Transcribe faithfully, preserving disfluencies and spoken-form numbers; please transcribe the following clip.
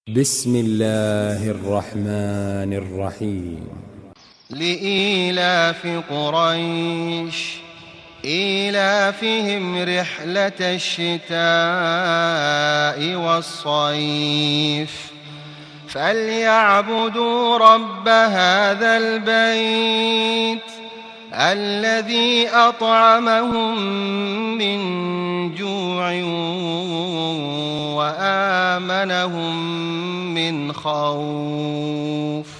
بسم الله الرحمن الرحيم. لإيلاف قريش إيلافهم رحلة الشتاء والصيف فليعبدوا رب هذا البيت الذي أطعمهم من جوع وآمنهم من خوف.